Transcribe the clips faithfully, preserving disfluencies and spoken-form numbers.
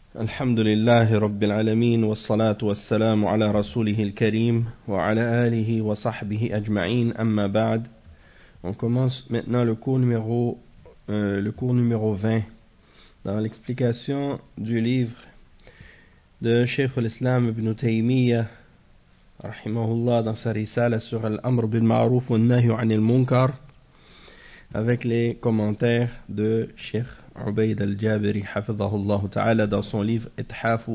الحمد لله رب العالمين والصلاة والسلام على رسوله الكريم وعلى آله وصحبه أجمعين أما بعد. On commence maintenant le cours numéro, euh, le cours numéro vingt dans l'explication du livre de Cheikh al-Islam ibn Taymiyyah rahimahullah dans sa risala sur al-Amr bil Ma'ruf wa Nahy 'anil Munkar avec les commentaires de Cheikh Ubayd al-Jabiri hafidhahullah ta'ala dans son livre Ithafu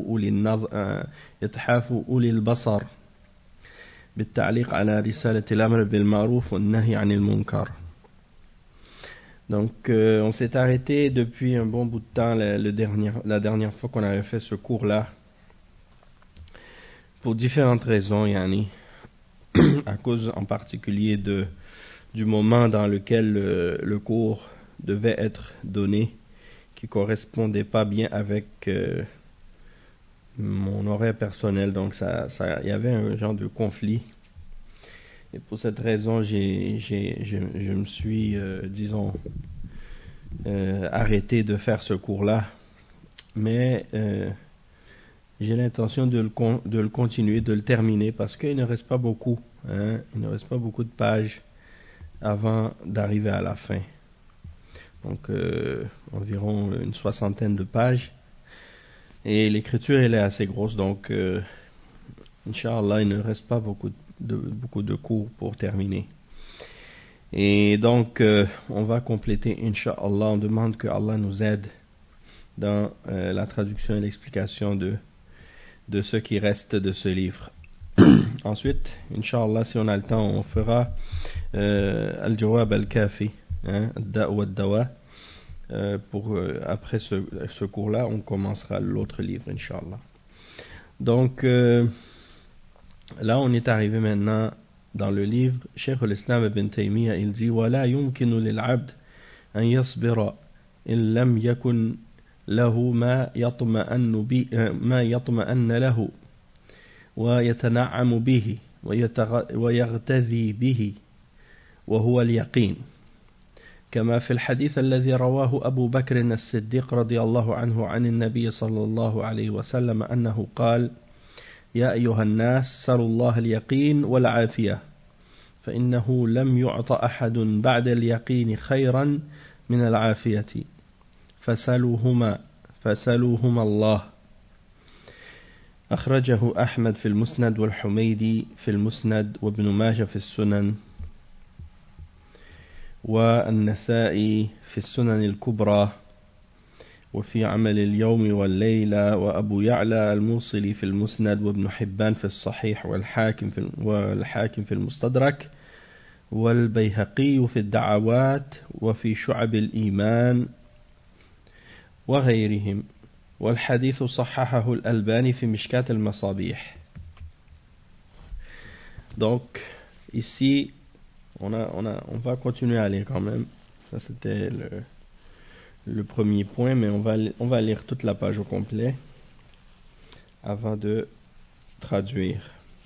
Uli al-Basar بالتعليق على رسالة الأمر بالمعروف والنهي عن المنكر. Donc euh, on s'est arrêté depuis un bon bout de temps le, le dernier, la dernière fois qu'on avait fait ce cours-là pour différentes raisons, yani, à cause en particulier de, du moment dans lequel le, le cours devait être donné, qui correspondait pas bien avec euh, mon horaire personnel, donc ça, ça, il y avait un genre de conflit. Et pour cette raison, j'ai, j'ai, je, je me suis, euh, disons, euh, arrêté de faire ce cours-là. Mais euh, j'ai l'intention de le, con, de le continuer, de le terminer, parce qu'il ne reste pas beaucoup, hein, il ne reste pas beaucoup de pages avant d'arriver à la fin. Donc euh, environ une soixantaine de pages. Et l'écriture, elle est assez grosse, donc euh, Inch'Allah, il ne reste pas beaucoup de, de, beaucoup de cours pour terminer. Et donc, euh, on va compléter, Inch'Allah, on demande que Allah nous aide dans euh, la traduction et l'explication de, de ce qui reste de ce livre. Ensuite, Inch'Allah, si on a le temps, on fera euh, Al-Jawab Al-Kafi, hein, Ad-Da' wa Ad-Dawa. Euh, pour euh, après ce, ce cours-là, on commencera l'autre livre, Inch'Allah. Donc, euh, là, on est arrivé maintenant dans le livre. Cheikh al-Islam ibn Taymiyyah, il dit وَلَا يُمْكِنُ لِلْعَبْدِ أَنْ يَصْبِرَ إِنْ لَمْ يَكُنْ لَهُ مَا يَطْمَأَنُّ بِهِ مَا يَطْمَأَنَّ لَهُ وَيَتَنَعَّمُ بِهِ وَيَغْتَذِي بِهِ وهو اليقين كما في الحديث الذي رواه أبو بكر الصديق رضي الله عنه عن النبي صلى الله عليه وسلم أنه قال يا أيها الناس سلوا الله اليقين والعافية فإنه لم يعط أحد بعد اليقين خيرا من العافية فسلوهما فسلوهما الله. أخرجه أحمد في المسند والحميدي في المسند وابن ماجه في السنن والنسائي في السنن الكبرى وفي عمل اليوم والليلة وأبو يعلى الموصلي في المسند وابن حبان في الصحيح والحاكم في والحاكم في المستدرك والبيهقي في الدعوات وفي شعب الإيمان وغيرهم والحديث صححه الألباني في مشكاة المصابيح. Donc ici On, a, on, a, on va continuer à lire quand même. Ça, c'était le, le premier point, mais on va, on va lire toute la page au complet avant de traduire.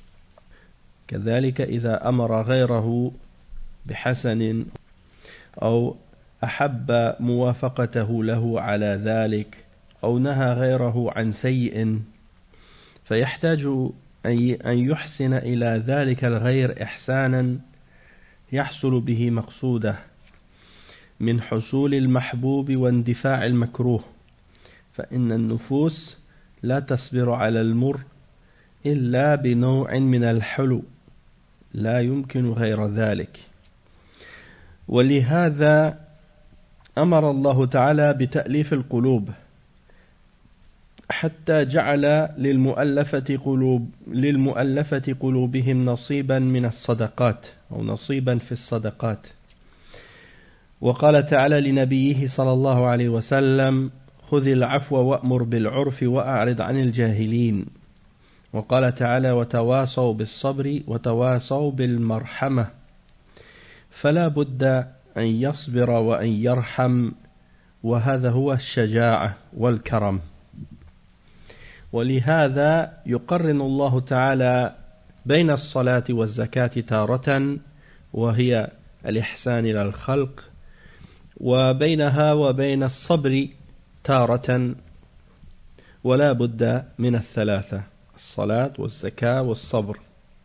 كذلك إذا أمر غيره بحسن أو أحب موافقته له على ذلك أو نهى غيره عن سيء فيحتاج أن يحسن إلى ذلك الغير إحسانا يحصل به مقصوده من حصول المحبوب واندفاع المكروه فإن النفوس لا تصبر على المر إلا بنوع من الحلو لا يمكن غير ذلك ولهذا أمر الله تعالى بتأليف القلوب حتى جعل للمؤلفة قلوب للمؤلفة قلوبهم نصيبا من الصدقات أو نصيبا في الصدقات. وقال تعالى لنبيه صلى الله عليه وسلم خذ العفو وأمر بالعرف وأعرض عن الجاهلين. وقال تعالى وتواصوا بالصبر وتواصوا بالمرحمة. فلا بد أن يصبر وأن يرحم وهذا هو الشجاعة والكرم. ولهذا يقرن الله تعالى بين الصلاة والزكاة تارة وهي الإحسان إلى الخلق وبينها وبين الصبر تارة ولا بد من الثلاثة الصلاة والزكاة والصبر.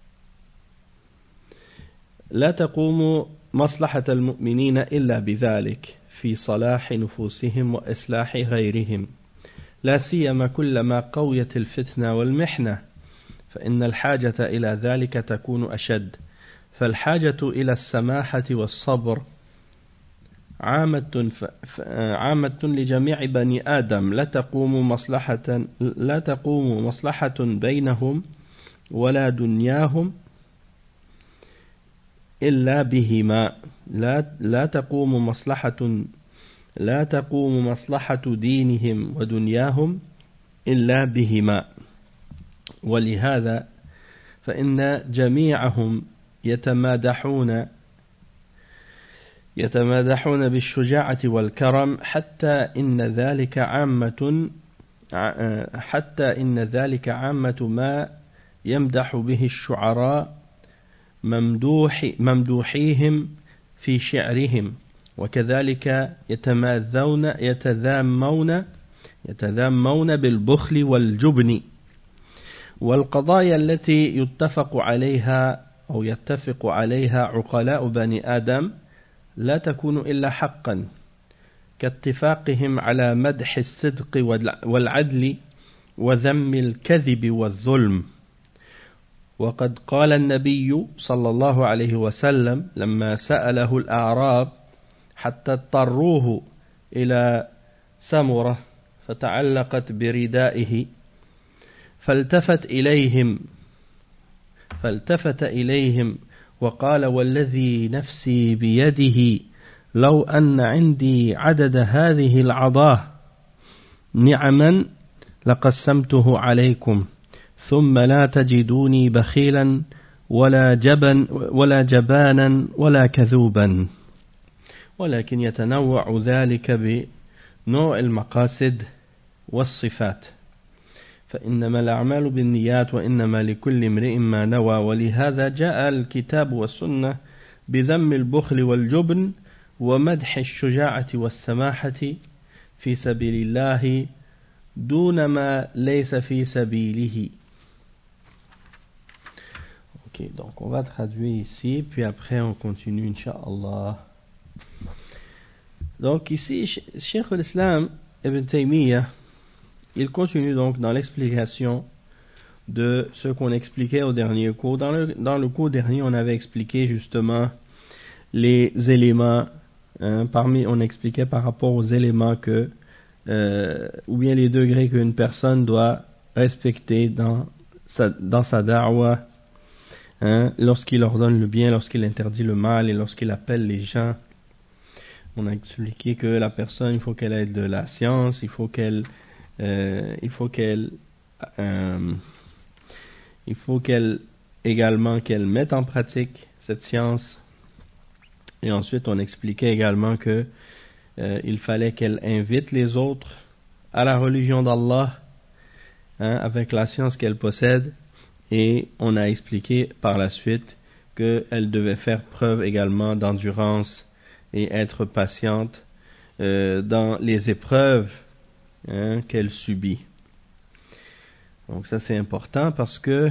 لا تقوم مصلحة المؤمنين إلا بذلك في صلاح نفوسهم وإصلاح غيرهم، لا سيما كلما قويت الفتنة والمحنة، فإن الحاجة إلى ذلك تكون أشد. فالحاجة إلى السماحة والصبر عامة عامة لجميع بني آدم، لا تقوم مصلحة لا تقوم مصلحة بينهم ولا دنياهم إلا بهما. لا لا تقوم مصلحة لا تقوم مصلحة دينهم ودنياهم إلا بهما. ولهذا فإن جميعهم يتمادحون يتمادحون بالشجاعة والكرم، حتى إن ذلك عامة حتى إن ذلك عامة ما يمدح به الشعراء ممدوح ممدوحيهم في شعرهم، وكذلك يتماذون يتذامون يتذامون بالبخل والجبن. والقضايا التي يتفق عليها أو يتفق عليها عقلاء بني آدم لا تكون إلا حقا، كاتفاقهم على مدح الصدق والعدل وذم الكذب والظلم. وقد قال النبي صلى الله عليه وسلم لما سأله الأعراب حتى اضطروه إلى سمرة فتعلقت بردائه، فالتفت إليهم فالتفت إليهم وقال: والذي نفسي بيده لو أن عندي عدد هذه العضاه نعما لقسمته عليكم، ثم لا تجدوني بخيلا ولا جبن ولا جبانا ولا كذوبا. ولكن يتنوع ذلك بنوع المقاصد والصفات، فإنما الأعمال بالنيات وإنما لكل امرئ ما نوى. ولهذا جاء الكتاب والسنة بذم البخل والجبن ومدح الشجاعة والسماحة في سبيل الله دون ما ليس في سبيله. Ok, donc on va traduire ici, puis après on continue, Inch'Allah. Donc ici, Cheikh al-Islam Ibn Taymiyyah, il continue donc dans l'explication de ce qu'on expliquait au dernier cours. Dans le, dans le cours dernier, on avait expliqué justement les éléments, hein, parmi, on expliquait par rapport aux éléments que, euh, ou bien les degrés qu'une personne doit respecter dans sa, dans sa da'wa, hein, lorsqu'il ordonne le bien, lorsqu'il interdit le mal et lorsqu'il appelle les gens. On a expliqué que la personne, il faut qu'elle ait de la science, il faut qu'elle Euh, il faut qu'elle euh, il faut qu'elle également qu'elle mette en pratique cette science. Et ensuite on expliquait également que euh, il fallait qu'elle invite les autres à la religion d'Allah, hein, avec la science qu'elle possède. Et on a expliqué par la suite qu'elle devait faire preuve également d'endurance et être patiente euh, dans les épreuves, hein, qu'elle subit. Donc ça c'est important parce que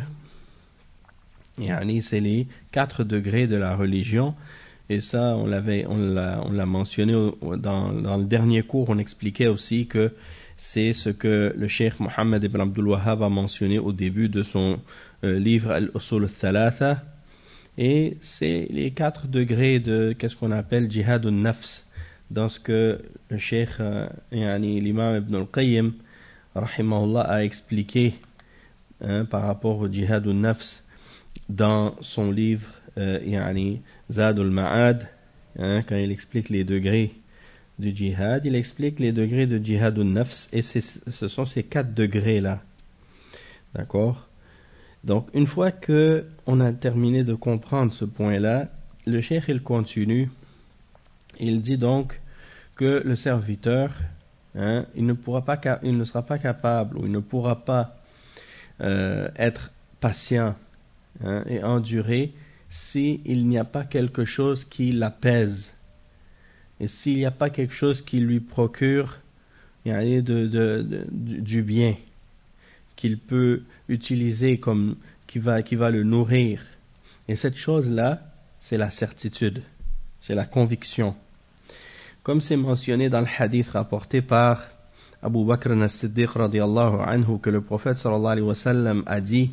yani, c'est les quatre degrés de la religion, et ça on l'avait on l'a, on l'a mentionné dans, dans le dernier cours. On expliquait aussi que c'est ce que le Cheikh Mohammed ibn Abdul Wahhab a mentionné au début de son euh, livre Al-Usul al-Thalatha, et c'est les quatre degrés de qu'est-ce qu'on appelle Jihad al-Nafs, dans ce que le Cheikh, euh, yani, l'imam Ibn al-Qayyim rahimahullah a expliqué, hein, par rapport au Jihad al-Nafs dans son livre euh, yani, Zad al-Ma'ad, hein, quand il explique les degrés du djihad, il explique les degrés de Jihad al-Nafs, et c'est, ce sont ces quatre degrés-là. D'accord? Donc, une fois que on a terminé de comprendre ce point-là, le Cheikh il continue. Il dit donc que le serviteur, hein, il ne pourra pas, il ne sera pas capable, ou il ne pourra pas euh, être patient, hein, et endurer s'il n'y a pas quelque chose qui l'apaise, et s'il n'y a pas quelque chose qui lui procure, yani, de, de, de, du bien. qu'il peut utiliser comme qui va qui va le nourrir. Et cette chose-là, c'est la certitude, c'est la conviction. Comme c'est mentionné dans le hadith rapporté par Abu Bakr as-Siddiq radiyallahu anhu, que le prophète sallallahu alayhi wa sallam a dit: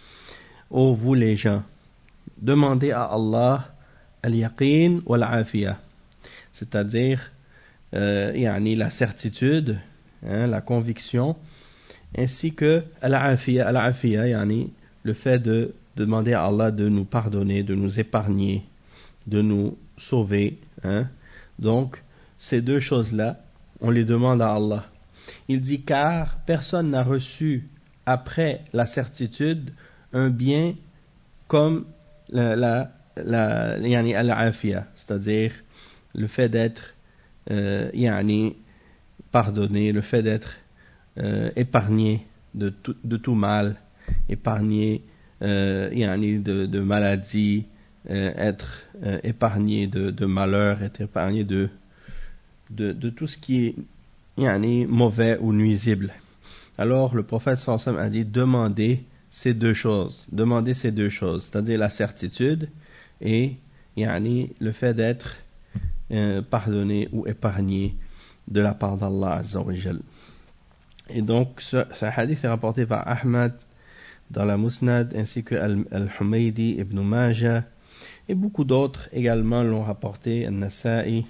ô vous les gens, demandez à Allah al-yaqin wal-afiyah, c'est-à-dire euh, yani la certitude, hein, la conviction, ainsi que al-afiyah, al-afiyah, yani le fait de demander à Allah de nous pardonner, de nous épargner, de nous sauver, hein. Donc ces deux choses-là, on les demande à Allah. Il dit: car personne n'a reçu après la certitude un bien comme la, la, la yani al-afiyah, c'est-à-dire le fait d'être euh, yani pardonné, le fait d'être euh, épargné de tout, de tout mal, épargné euh, yani de, de maladie, euh, être euh, épargné de, de malheur, être épargné de, de, de tout ce qui est yani mauvais ou nuisible. Alors le prophète sallallahu alayhi wa sallam a dit: demandez ces deux choses, demandez ces deux choses, c'est-à-dire la certitude et yani le fait d'être euh, pardonné ou épargné de la part d'Allah Azza wa Jal. Et donc ce, ce hadith est rapporté par Ahmad dans la Musnad, ainsi que Al-Humaydi, Ibn Majah, et beaucoup d'autres également l'ont rapporté, Al-Nasa'i.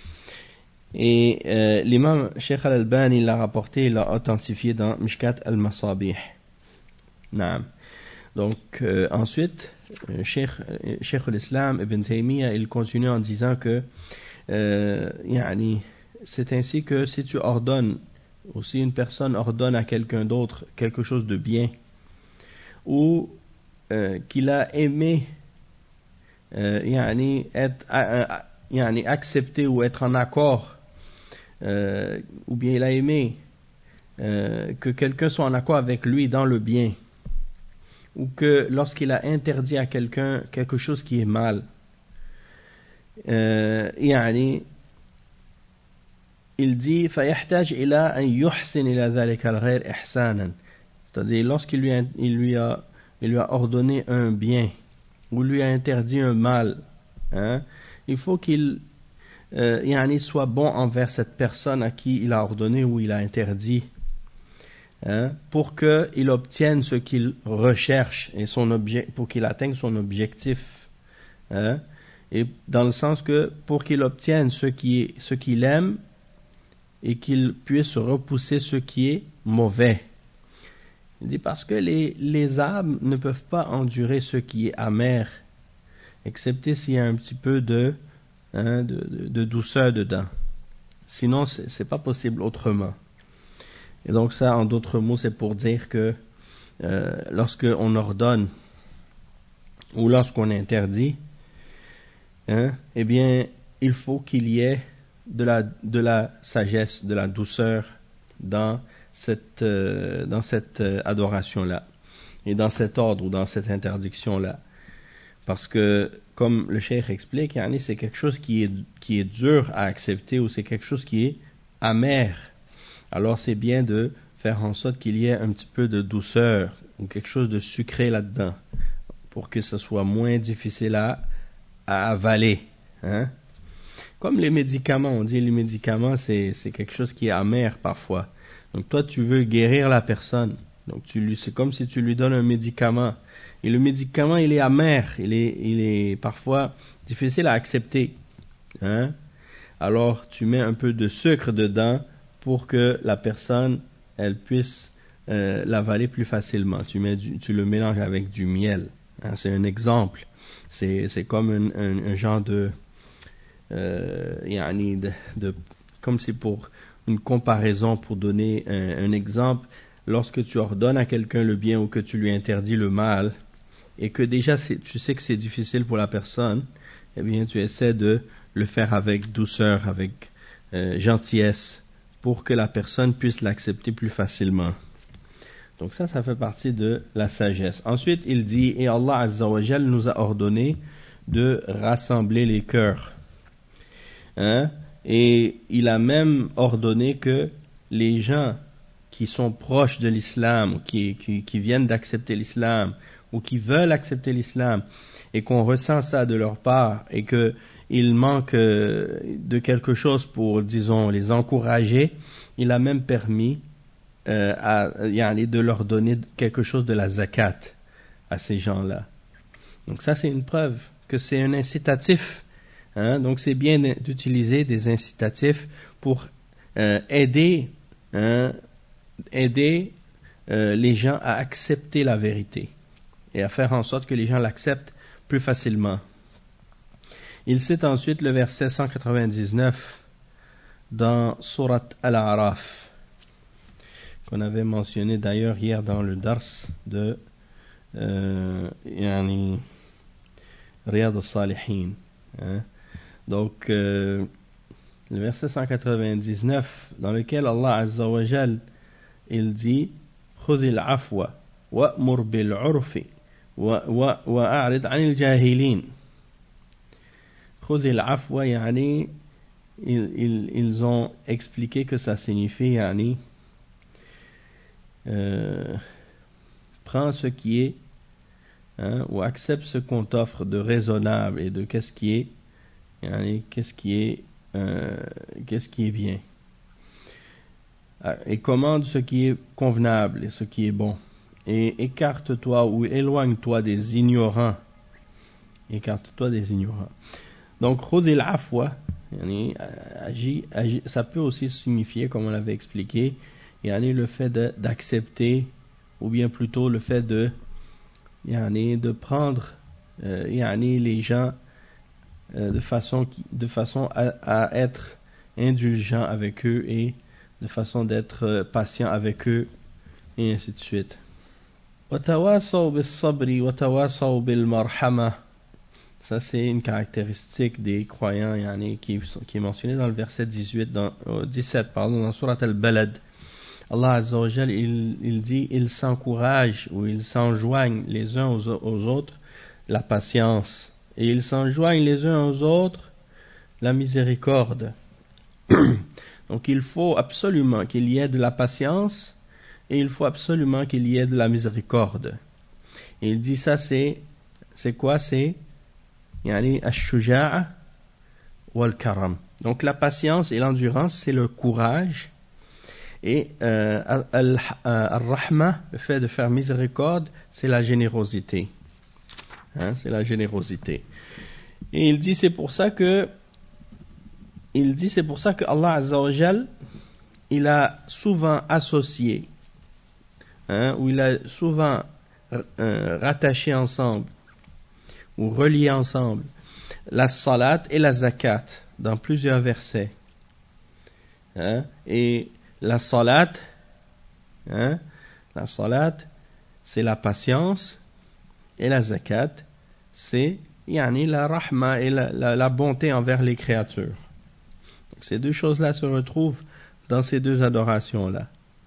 Et euh, l'imam Sheikh Al-Albani l'a rapporté, il l'a authentifié dans Mishkat Al-Masabih. Naam. Donc euh, ensuite, Sheikh, Sheikh al-Islam Ibn Taymiyyah, il continue en disant que euh, yani, c'est ainsi que si tu ordonnes, ou si une personne ordonne à quelqu'un d'autre quelque chose de bien, ou euh, qu'il a aimé euh, yani, être, euh, yani, accepter ou être en accord, euh, ou bien il a aimé euh, que quelqu'un soit en accord avec lui dans le bien, ou que lorsqu'il a interdit à quelqu'un quelque chose qui est mal, euh, yani, il dit فَيَحْتَاجْ إِلَىٰ أَنْ يُحْسِنِ إِلَىٰ ذَلِكَ الْغَيْرِ إِحْسَانًا, c'est-à-dire lorsqu'il lui a, il lui a, il lui a ordonné un bien ou lui a interdit un mal, hein, il faut qu'il euh, yani soit bon envers cette personne à qui il a ordonné ou il a interdit, hein, pour qu'il obtienne ce qu'il recherche et son objet, pour qu'il atteigne son objectif, hein, et dans le sens que pour qu'il obtienne ce qui est, ce qu'il aime et qu'il puisse repousser ce qui est mauvais. Il dit parce que les, les âmes ne peuvent pas endurer ce qui est amer, excepté s'il y a un petit peu de, hein, de, de, de douceur dedans. Sinon, c'est, c'est pas possible autrement. Et donc ça, en d'autres mots, c'est pour dire que euh, lorsqu'on ordonne ou lorsqu'on interdit, hein, eh bien, il faut qu'il y ait de la, de la sagesse, de la douceur dans cette, euh, dans cette euh, adoration-là et dans cet ordre ou dans cette interdiction-là. Parce que, comme le cheikh explique, yani, c'est quelque chose qui est, qui est dur à accepter ou c'est quelque chose qui est amer. Alors c'est bien de faire en sorte qu'il y ait un petit peu de douceur ou quelque chose de sucré là-dedans pour que ce soit moins difficile à, à avaler, hein? Comme les médicaments, on dit les médicaments c'est, c'est quelque chose qui est amer parfois. Donc toi tu veux guérir la personne, donc tu lui, c'est comme si tu lui donnes un médicament et le médicament il est amer, il est, il est parfois difficile à accepter, hein? Alors tu mets un peu de sucre dedans pour que la personne elle puisse euh, l'avaler plus facilement. Tu mets du, tu le mélanges avec du miel, hein? C'est un exemple. C'est, c'est comme un, un, un genre de Euh, yani de, de, comme c'est pour une comparaison, pour donner un, un exemple, lorsque tu ordonnes à quelqu'un le bien ou que tu lui interdis le mal et que déjà c'est, tu sais que c'est difficile pour la personne, eh bien tu essaies de le faire avec douceur, avec euh, gentillesse pour que la personne puisse l'accepter plus facilement. Donc ça, ça fait partie de la sagesse. Ensuite, il dit: et Allah Azza wa Jal nous a ordonné de rassembler les cœurs. Hein? Et il a même ordonné que les gens qui sont proches de l'islam, ou qui, qui, qui viennent d'accepter l'islam, ou qui veulent accepter l'islam, et qu'on ressent ça de leur part, et que il manque de quelque chose pour, disons, les encourager, il a même permis euh, à, yani, de leur donner quelque chose de la zakat à ces gens-là. Donc ça, c'est une preuve que c'est un incitatif. Hein? Donc c'est bien d'utiliser des incitatifs pour euh, aider, hein, aider euh, les gens à accepter la vérité et à faire en sorte que les gens l'acceptent plus facilement. Il cite ensuite le verset cent quatre-vingt-dix-neuf dans Surat Al-A'raf, qu'on avait mentionné d'ailleurs hier dans le dars de euh, yani, Riyad al-Salihin. Hein? Donc, euh, le verset cent quatre-vingt-dix-neuf, dans lequel Allah Azza wa Jal, il dit خُذِ الْعَفْوَ وَأْمُرْ بِالْعُرْفِ وَأَعْرِضْ عَنِ الْجَاهِلِينَ. خُذِ الْعَفْوَ, yani, ils, ils, ils ont expliqué que ça signifie, yani, euh, prends ce qui est, hein, ou accepte ce qu'on t'offre de raisonnable et de qu'est-ce qui est, yani, qu'est-ce qui est, euh, qu'est-ce qui est bien. Et commande ce qui est convenable et ce qui est bon. Et écarte-toi ou éloigne-toi des ignorants. Écarte-toi des ignorants. Donc, khudil afwa, yani, agi, agi, ça peut aussi signifier, comme on l'avait expliqué, yani, le fait de, d'accepter, ou bien plutôt le fait de, yani, de prendre euh, yani, les gens euh, de façon, qui, de façon à, à être indulgent avec eux et de façon d'être euh, patient avec eux, et ainsi de suite. وَتَوَاصَوْا بِالصَّبْرِ وَتَوَاصَوْا بِالْمَرْحَمَةِ. Ça, c'est une caractéristique des croyants, yani, qui, qui est mentionnée dans le verset dix-huit, dans, euh, dix-sept, pardon, dans Surat Al-Balad. Allah Azza wa Jal, il, il dit, ils s'encouragent ou ils s'enjoignent les uns aux, aux autres la patience, et ils s'enjoignent les uns aux autres la miséricorde. Donc il faut absolument qu'il y ait de la patience et il faut absolument qu'il y ait de la miséricorde. Et il dit ça, c'est c'est quoi? C'est yani ash-shuja'a wal-karam. Donc la patience et l'endurance, c'est le courage, et euh, al-rahma, le fait de faire miséricorde, c'est la générosité. Hein, c'est la générosité. Et il dit c'est pour ça que il dit c'est pour ça que Allah Azza wa Jal, il a souvent associé, hein, ou il a souvent euh, rattaché ensemble ou relié ensemble la salat et la zakat dans plusieurs versets. Hein, et la salat, hein, la salat, c'est la patience, et la zakat, c'est yani, la rahma et la, la, la bonté envers les créatures. Donc, ces deux choses-là se retrouvent dans ces deux adorations-là.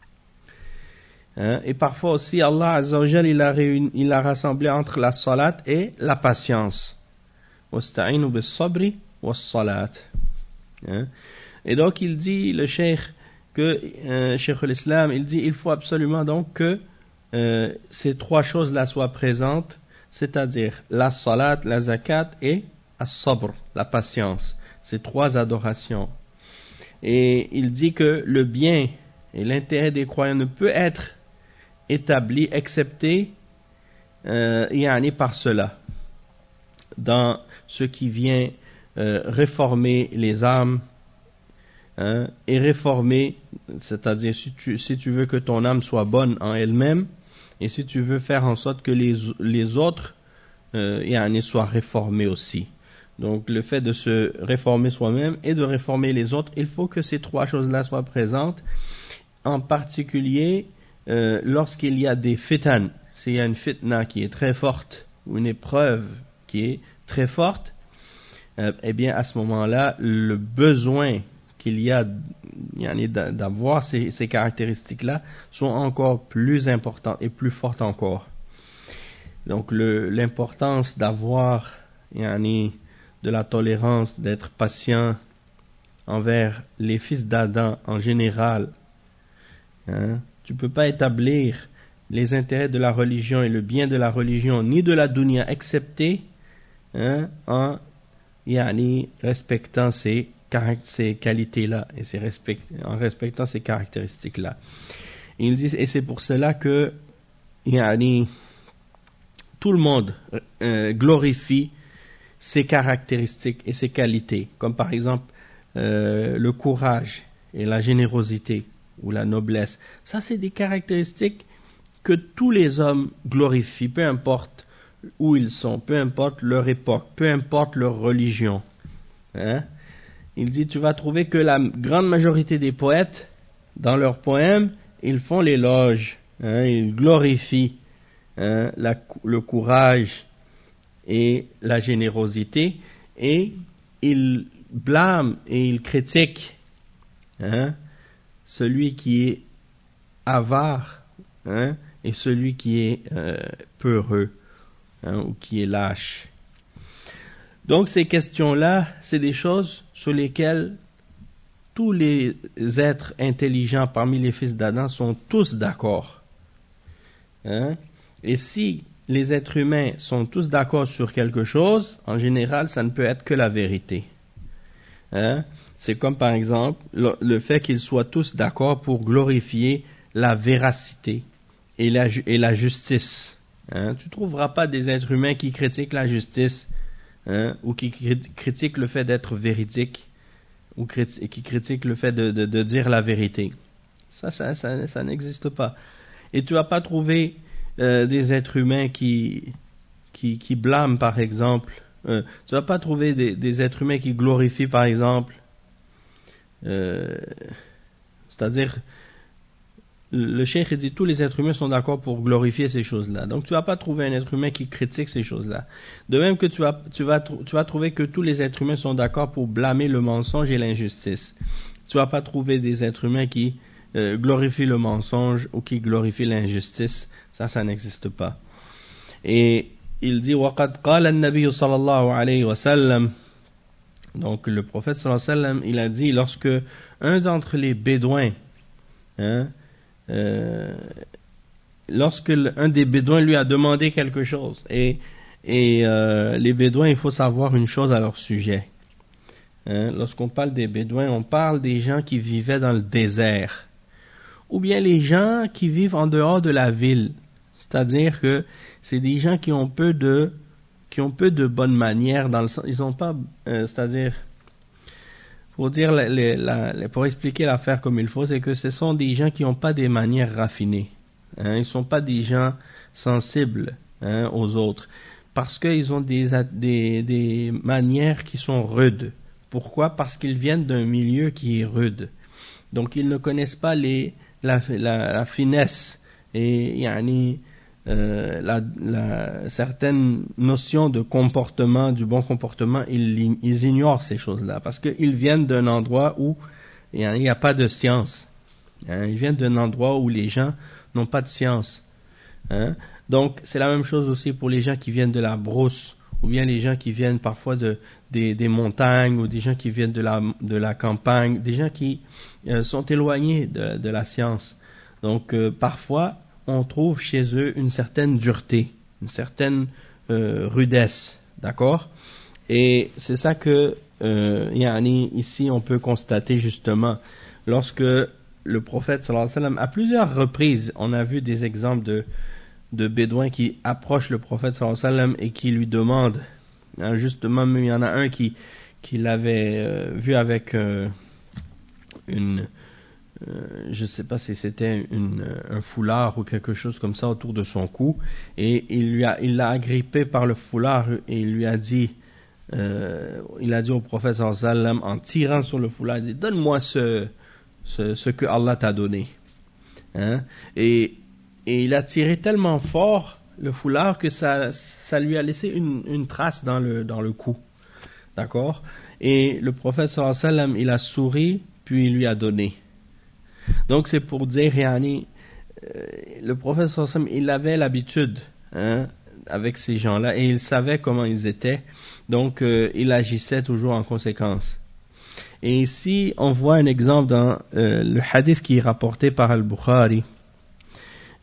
Hein? Et parfois aussi, Allah Azza wa Jal, il a, réuni, il a rassemblé entre la salat et la patience. وَاسْتَعِينُوا بِالصَّبْرِ وَالصَّلَاةِ. Hein? Et donc, il dit, le cheikh, que, euh, cheikh l'Islam, il dit, il faut absolument donc que euh, ces trois choses-là soient présentes, c'est-à-dire la salat, la zakat et as-sabr, la patience. Ces trois adorations. Et il dit que le bien et l'intérêt des croyants ne peut être établi, excepté euh, yani par cela. Dans ce qui vient euh, réformer les âmes, hein, et réformer, c'est-à-dire si tu, si tu veux que ton âme soit bonne en elle-même, et si tu veux faire en sorte que les, les autres euh, yani soient réformés aussi. Donc le fait de se réformer soi-même et de réformer les autres, il faut que ces trois choses-là soient présentes, en particulier euh, lorsqu'il y a des fitan, s'il y a une fitna qui est très forte, ou une épreuve qui est très forte, euh, eh bien à ce moment-là, le besoin qu'il y a yani, d'avoir ces, ces caractéristiques-là sont encore plus importantes et plus fortes encore. Donc le, l'importance d'avoir yani, de la tolérance, d'être patient envers les fils d'Adam en général, hein, tu peux pas établir les intérêts de la religion et le bien de la religion, ni de la dunya, excepté hein, en yani, respectant ces, ces qualités-là, et ces respect, en respectant ces caractéristiques-là. Et ils disent, et c'est pour cela que yani, tout le monde euh, glorifie ces caractéristiques et ces qualités, comme par exemple euh, le courage et la générosité ou la noblesse. Ça, c'est des caractéristiques que tous les hommes glorifient, peu importe où ils sont, peu importe leur époque, peu importe leur religion. Hein? Il dit, tu vas trouver que la grande majorité des poètes, dans leurs poèmes, ils font l'éloge, hein? Ils glorifient hein, la, le courage et la générosité, et ils blâment et ils critiquent hein, celui qui est avare hein, et celui qui est euh, peureux hein, ou qui est lâche. Donc ces questions-là, c'est des choses sur lesquelles tous les êtres intelligents parmi les fils d'Adam sont tous d'accord. Hein? Et si les êtres humains sont tous d'accord sur quelque chose, en général, ça ne peut être que la vérité. Hein? C'est comme par exemple le, le fait qu'ils soient tous d'accord pour glorifier la véracité et la, et la justice. Hein? Tu ne trouveras pas des êtres humains qui critiquent la justice hein, ou qui critiquent le fait d'être véridique ou criti- qui critiquent le fait de, de, de dire la vérité. Ça, ça, ça, ça n'existe pas. Et tu ne vas pas trouver euh, des êtres humains qui, qui, qui blâment, par exemple. Euh, tu ne vas pas trouver des, des êtres humains qui glorifient, par exemple, euh, c'est-à-dire, le cheikh dit tous les êtres humains sont d'accord pour glorifier ces choses-là. Donc tu vas pas trouver un être humain qui critique ces choses-là. De même que tu vas, tu vas, tu vas trouver que tous les êtres humains sont d'accord pour blâmer le mensonge et l'injustice. Tu vas pas trouver des êtres humains qui euh, glorifient le mensonge ou qui glorifient l'injustice. Ça, ça n'existe pas. Et il dit وَقَدْ قَالَ النَّبِيُّ صَلَى اللَّهُ عَلَيْهِ وَسَلَّمَ. Donc le prophète sallallahu alayhi wa sallam, il a dit lorsque un d'entre les bédouins hein, Euh, lorsque un des bédouins lui a demandé quelque chose et, et euh, les bédouins, il faut savoir une chose à leur sujet hein, lorsqu'on parle des bédouins, on parle des gens qui vivaient dans le désert ou bien les gens qui vivent en dehors de la ville, c'est-à-dire que c'est des gens qui ont peu de qui ont peu de bonnes manières dans le sens, ils ont pas euh, c'est-à-dire Pour dire la, la, la, pour expliquer l'affaire comme il faut, c'est que ce sont des gens qui n'ont pas des manières raffinées. Hein, ils sont pas des gens sensibles hein, aux autres, parce qu'ils ont des, des des manières qui sont rudes. Pourquoi? Parce qu'ils viennent d'un milieu qui est rude. Donc ils ne connaissent pas les la la, la finesse et yani Euh, la, la, certaines notions de comportement, du bon comportement, ils, ils ignorent ces choses-là parce qu'ils viennent d'un endroit où il n'y a, a pas de science. Hein, ils viennent d'un endroit où les gens n'ont pas de science. Hein. Donc, c'est la même chose aussi pour les gens qui viennent de la brousse ou bien les gens qui viennent parfois de, des, des montagnes ou des gens qui viennent de la, de la campagne, des gens qui euh, sont éloignés de, de la science. Donc, euh, parfois, on trouve chez eux une certaine dureté, une certaine euh, rudesse, d'accord? Et c'est ça que, euh, yani, ici, on peut constater justement, lorsque le prophète, sallallahu alayhi wa sallam, à plusieurs reprises, on a vu des exemples de, de bédouins qui approchent le prophète, sallallahu alayhi wa sallam, et qui lui demandent, hein, justement, il y en a un qui, qui l'avait euh, vu avec euh, une... Euh, je ne sais pas si c'était une, un foulard ou quelque chose comme ça autour de son cou, et il lui a, il l'a agrippé par le foulard et il lui a dit, euh, il a dit au prophète sallallahu alayhi wa sallam, en tirant sur le foulard, il dit, donne-moi ce, ce, ce que Allah t'a donné. Hein? Et, et il a tiré tellement fort le foulard que ça, ça lui a laissé une, une trace dans le, dans le cou. D'accord? Et le prophète sallallahu alayhi wa sallam, il a souri, puis il lui a donné. Donc c'est pour dire, yani, euh, le prophète sallallahu alayhi wa sallam, il avait l'habitude hein, avec ces gens-là et il savait comment ils étaient, donc euh, il agissait toujours en conséquence. Et ici, on voit un exemple dans euh, le hadith qui est rapporté par Al-Bukhari,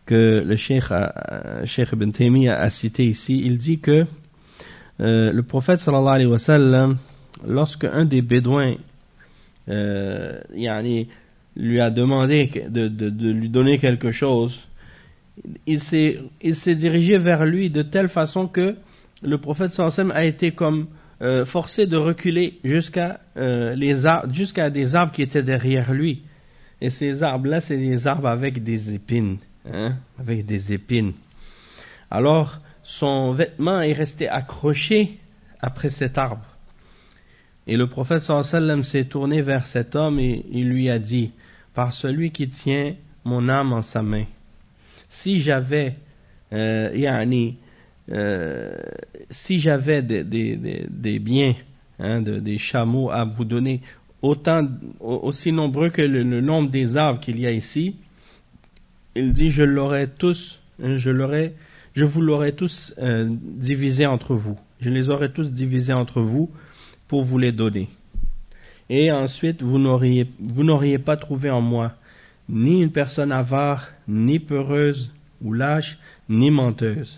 que le Cheikh, euh, Cheikh Ibn Taymiyyah a cité ici. Il dit que euh, le prophète sallallahu alayhi wa sallam, lorsque un des bédouins euh, yani, lui a demandé de, de, de lui donner quelque chose, il s'est, il s'est dirigé vers lui de telle façon que le prophète sallallahu alayhi wa sallam a été comme euh, forcé de reculer jusqu'à, euh, les arbres, jusqu'à des arbres qui étaient derrière lui. Et ces arbres-là, c'est des arbres avec des épines. Hein, avec des épines. Alors, son vêtement est resté accroché après cet arbre. Et le prophète sallallahu alayhi wa sallam s'est tourné vers cet homme et il lui a dit, par celui qui tient mon âme en sa main, si j'avais, euh, yani, euh, si j'avais des, des, des, des biens, hein, de, des chameaux à vous donner, autant, aussi nombreux que le, le nombre des arbres qu'il y a ici, il dit, je l'aurais tous, je l'aurais, je vous l'aurais tous euh, divisé entre vous. Je les aurais tous divisés entre vous pour vous les donner. Et ensuite, vous n'auriez, vous n'auriez pas trouvé en moi ni une personne avare, ni peureuse ou lâche, ni menteuse.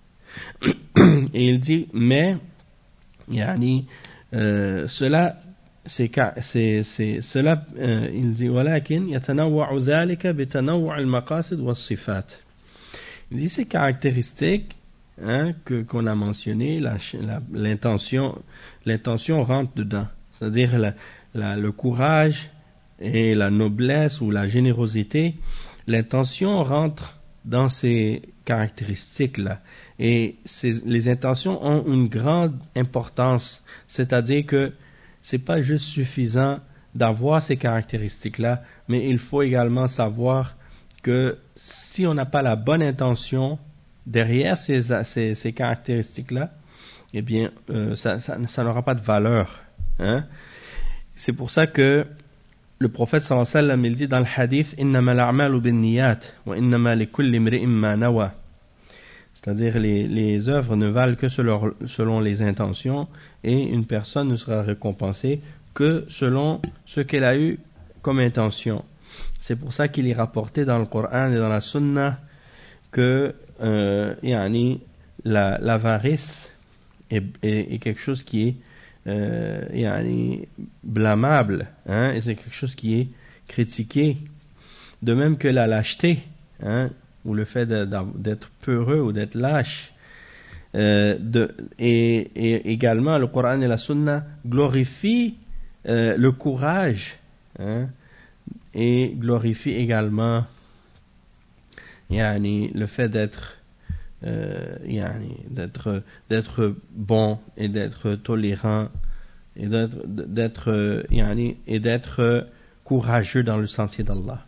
Et il dit, mais, yani, euh, cela, c'est, c'est, c'est cela, euh, il dit, ولكن يتنوع ذلك بتنوع المقاصد والصفات. Il dit, ces caractéristiques, hein, que, qu'on a mentionnées, la, la, l'intention, l'intention rentre dedans. C'est-à-dire la, la, le courage et la noblesse ou la générosité, l'intention rentre dans ces caractéristiques-là. Et ces, les intentions ont une grande importance, c'est-à-dire que c'est pas juste suffisant d'avoir ces caractéristiques-là, mais il faut également savoir que si on n'a pas la bonne intention derrière ces, ces, ces caractéristiques-là, eh bien, euh, ça, ça, ça n'aura pas de valeur. Hein? C'est pour ça que le prophète sallallahu alayhi wa sallam, il dit dans le hadith, innama l'a'malu bin niyat wa innama li kulli imri'in ma nawa. C'est-à-dire les, les œuvres ne valent que selon, selon les intentions et une personne ne sera récompensée que selon ce qu'elle a eu comme intention. C'est pour ça qu'il est rapporté dans le Coran et dans la Sunna que euh, yani, la, l'avarice est, est, est quelque chose qui est euh, yani, blâmable, hein, et c'est quelque chose qui est critiqué. De même que la lâcheté, hein, ou le fait de, d'être peureux ou d'être lâche. Euh, de, et, et également, le Coran et la Sunna glorifient euh, le courage, hein, et glorifient également yani, le fait d'être, euh, yani, d'être, d'être bon et d'être tolérant et d'être, d'être, yani, et d'être courageux dans le sentier d'Allah.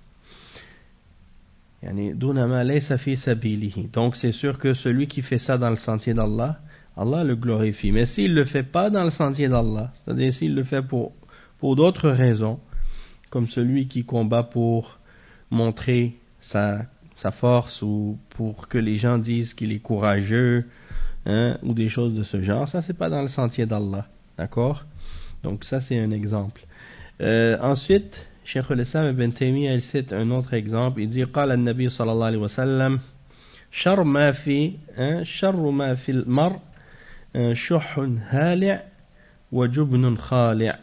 Donc c'est sûr que celui qui fait ça dans le sentier d'Allah, Allah le glorifie. Mais s'il ne le fait pas dans le sentier d'Allah, c'est-à-dire s'il le fait pour, pour d'autres raisons, comme celui qui combat pour montrer sa, sa force ou pour que les gens disent qu'il est courageux, hein, ou des choses de ce genre, ça c'est pas dans le sentier d'Allah. D'accord? Donc ça c'est un exemple. Euh, ensuite, Cheikh al-Islam ibn Taymiyyah, il cite un autre exemple. Il dit, قال النبي صلى الله عليه وسلم شر ما في شر ما في المرء شح هالع وجبن خالع.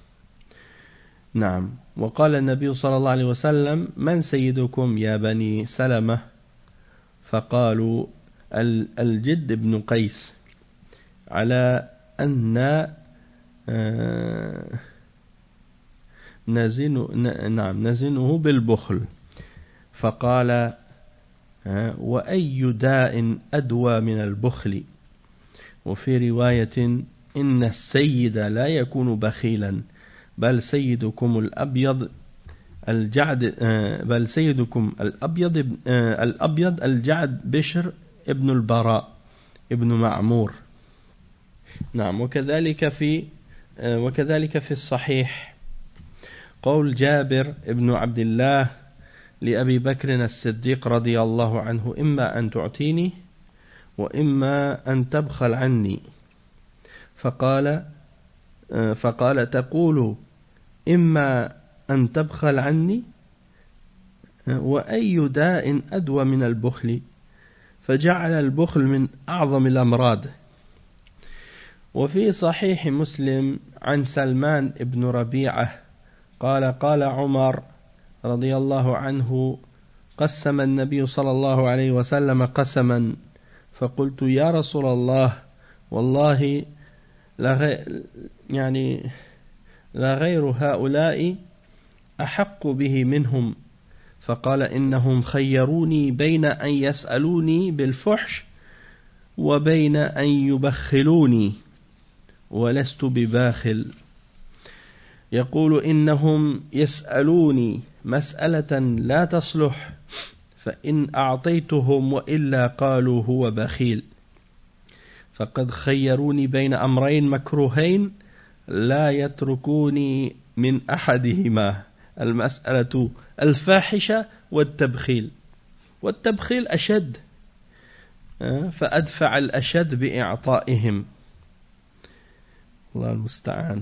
نعم. وقال النبي صلى الله عليه وسلم من سيدكم يا بني سلمة فقالوا الجد بن قيس على أن نزن نعم نزنه بالبخل فقال وأي داء أدوى من البخل وفي رواية إن السيد لا يكون بخيلا بل سيدكم الأبيض الجعد بل سيدكم الأبيض الأبيض الجعد بشر ابن البراء ابن معمور. نعم. وكذلك في وكذلك في الصحيح قول جابر ابن عبد الله لأبي بكر الصديق رضي الله عنه إما أن تعطيني وإما أن تبخل عني فقال فقال تقول إما أن تبخل عني وأي داء أدوى من البخل فجعل البخل من أعظم الأمراض. وفي صحيح مسلم عن سلمان بن ربيعة قال قال عمر رضي الله عنه قسم النبي صلى الله عليه وسلم قسما فقلت يا رسول الله والله لا يعني لا غير هؤلاء أحق به منهم، فقال إنهم خيروني بين أن يسألوني بالفحش وبين أن يبخلوني ولست بباخل. يقول إنهم يسألوني مسألة لا تصلح فإن أعطيتهم وإلا قالوا هو بخيل، فقد خيروني بين أمرين مكروهين لا يتركوني من أحدهما، المسألة الفاحشة والتبخيل، والتبخيل أشد فأدفع الأشد بإعطائهم، الله المستعان.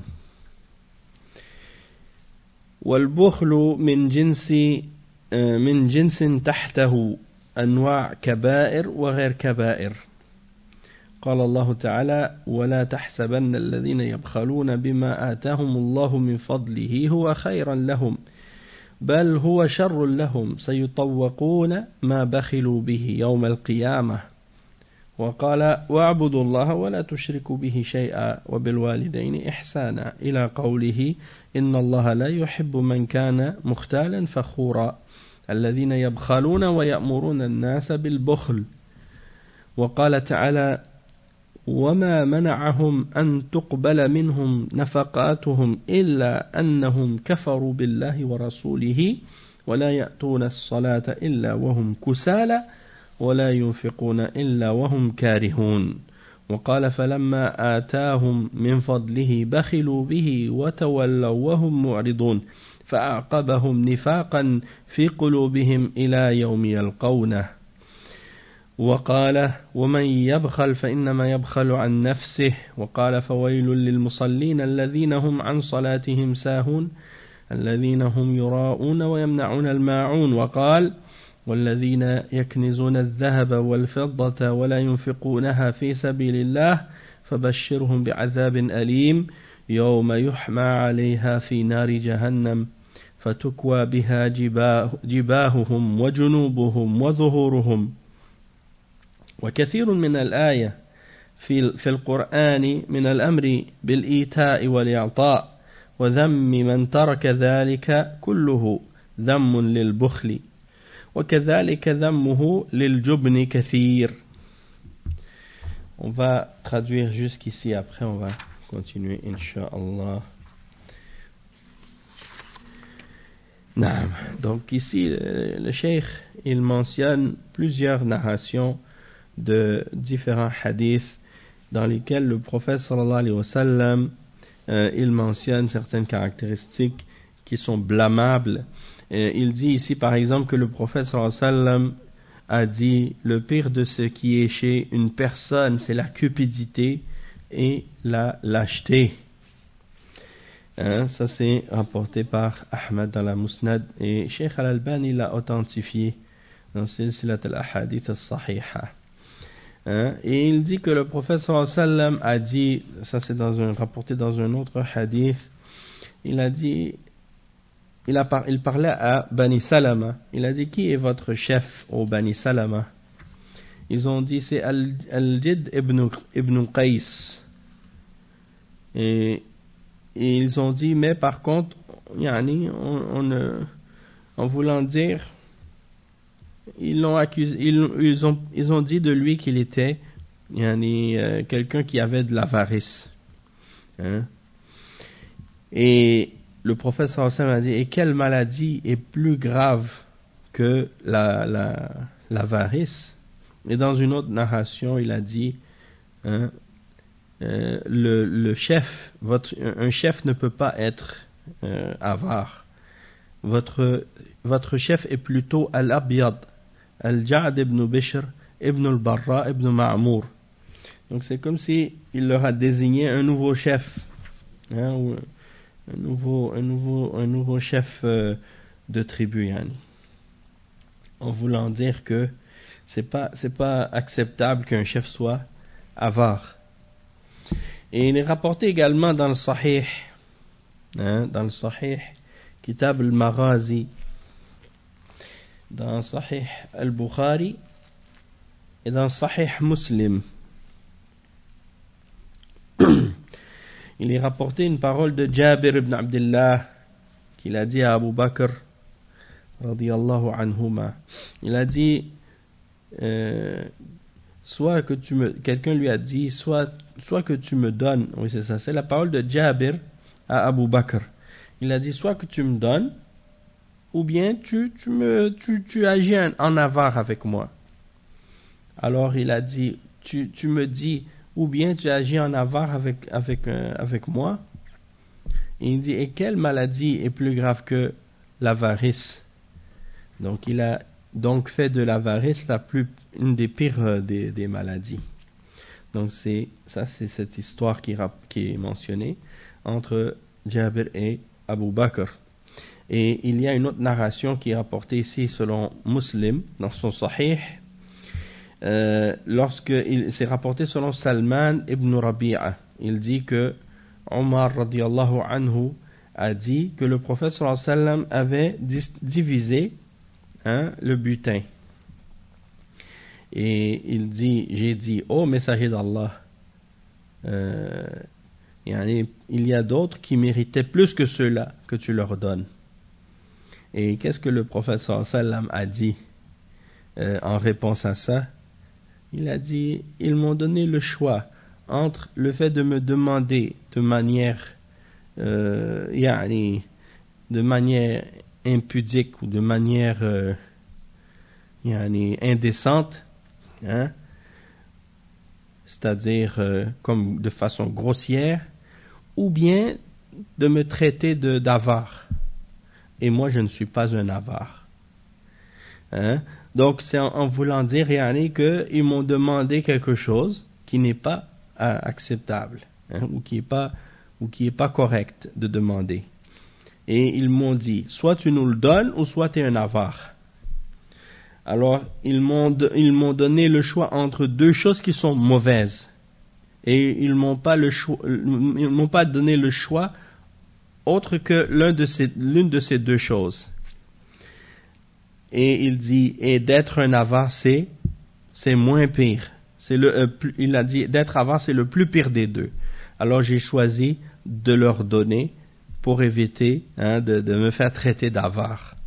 والبخل من جنس من جنس تحته أنواع كبائر وغير كبائر. قال الله تعالى ولا تحسبن الذين يبخلون بما آتاهم الله من فضله هو خيرا لهم بل هو شر لهم سيطوقون ما بخلوا به يوم القيامة. وقال واعبدوا الله ولا تشركوا به شيئا وبالوالدين إحسانا إلى قوله إن الله لا يحب من كان مختالا فخورا الذين يبخلون ويأمرون الناس بالبخل. وقال تعالى وما منعهم أن تقبل منهم نفقاتهم إلا أنهم كفروا بالله ورسوله ولا يأتون الصلاة إلا وهم كسالى ولا ينفقون إلا وهم كارهون. وقال فلما آتاهم من فضله بخلوا به وتولوا وهم معرضون فأعقبهم نفاقا في قلوبهم إلى يوم يلقونه. وقال ومن يبخل فإنما يبخل عن نفسه. وقال فويل للمصلين الذين هم عن صلاتهم ساهون الذين هم يراءون ويمنعون الماعون. وقال والذين يكنزون الذهب والفضة ولا ينفقونها في سبيل الله فبشرهم بعذاب أليم يوم يحمى عليها في نار جهنم فتكوى بها جباه جباههم وجنوبهم وظهورهم. وكثير من الآية في في القرآن من الأمر بالإيتاء والإعطاء وذم من ترك ذلك كله ذم للبخل وكذلك ذمه للجبن كثير. On va traduire jusqu'ici, après on va continuer Inch'Allah. Naam. Donc ici le, le cheikh il mentionne plusieurs narrations de différents hadiths dans lesquels le prophète sallallahu alayhi wa sallam euh, il mentionne certaines caractéristiques qui sont blâmables. Et il dit ici par exemple que le prophète sallallahu alayhi wa sallam a dit le pire de ce qui est chez une personne c'est la cupidité et la lâcheté. Hein, ça c'est rapporté par Ahmad dans la Musnad et Cheikh Al-Albani l'a authentifié dans Silsilat al-Ahadith al-Sahiha. Hein, et il dit que le prophète sallallahu alayhi wa sallam a dit, ça c'est dans un, rapporté dans un autre hadith, il a dit, il, a par, il parlait à Bani Salama, il a dit qui est votre chef au Bani Salama? Ils ont dit c'est Al-Jid ibn, ibn Qais. Et, et ils ont dit mais par contre, yani, on, on, en voulant dire ils l'ont accusé, ils, ils, ont, ils ont dit de lui qu'il était yani, euh, quelqu'un qui avait de l'avarice. Hein? Et le prophète sallallahu alayhi wa sallam a dit et quelle maladie est plus grave que la, la, l'avarice? Et dans une autre narration, il a dit hein, euh, le, le chef, votre, un chef ne peut pas être euh, avare. Votre, votre chef est plutôt Al-Abyad, Al-Ja'd ibn Bishr, ibn al-Barra, ibn Ma'mour. Donc c'est comme si il leur a désigné un nouveau chef, hein, ou un nouveau, un nouveau, un nouveau chef euh, de tribu. Yani. en voulant dire que c'est pas, c'est pas acceptable qu'un chef soit avare. Et il est rapporté également dans le Sahih, hein, dans le Sahih, Kitab al-Maghazi, dans le Sahih al-Bukhari et dans le Sahih Muslim. Il est rapporté une parole de Jabir ibn Abdullah qu'il a dit à Abu Bakr radiyallahu anhuma. Il a dit euh, soit que tu me quelqu'un lui a dit soit soit que tu me donnes, oui c'est ça, c'est la parole de Jabir à Abu Bakr. Il a dit soit que tu me donnes ou bien tu tu me tu tu agis en, en avare avec moi. Alors il a dit tu tu me dis ou bien tu agis en avare avec, avec, euh, avec moi. Et il dit, et quelle maladie est plus grave que l'avarice? Donc il a donc fait de l'avarice la plus, une des pires euh, des, des maladies. Donc c'est, ça c'est cette histoire qui, qui est mentionnée entre Jabir et Abu Bakr. Et il y a une autre narration qui est rapportée ici selon Muslim, dans son Sahih, Euh, lorsque il s'est rapporté selon Salman ibn Rabi'a, il dit que Omar radiyallahu anhu a dit que le prophète sallallahu alayhi wa sallam avait dis- divisé hein, le butin. Et il dit, j'ai dit, ô messager d'Allah, euh, il y a d'autres qui méritaient plus que ceux-là que tu leur donnes. Et qu'est-ce que le prophète sallallahu alayhi wa sallam a dit euh, en réponse à ça? Il a dit, ils m'ont donné le choix entre le fait de me demander de manière, euh, yani, de manière impudique ou de manière euh, yani, indécente, hein, c'est-à-dire euh, comme de façon grossière, ou bien de me traiter de d'avare. Et moi, je ne suis pas un avare. Hein? Donc, c'est en, en voulant dire, yani, qu'ils m'ont demandé quelque chose qui n'est pas euh, acceptable, hein, ou qui n'est pas, ou qui est pas correct de demander. Et ils m'ont dit, soit tu nous le donnes, ou soit tu es un avare. Alors, ils m'ont, ils m'ont donné le choix entre deux choses qui sont mauvaises. Et ils m'ont pas le choix, ils m'ont pas donné le choix autre que l'un de ces, l'une de ces deux choses. Et il dit, et d'être un avare, c'est, c'est moins pire. C'est le, euh, plus, il a dit, d'être avare, c'est le plus pire des deux. Alors j'ai choisi de leur donner pour éviter hein, de, de me faire traiter d'avare.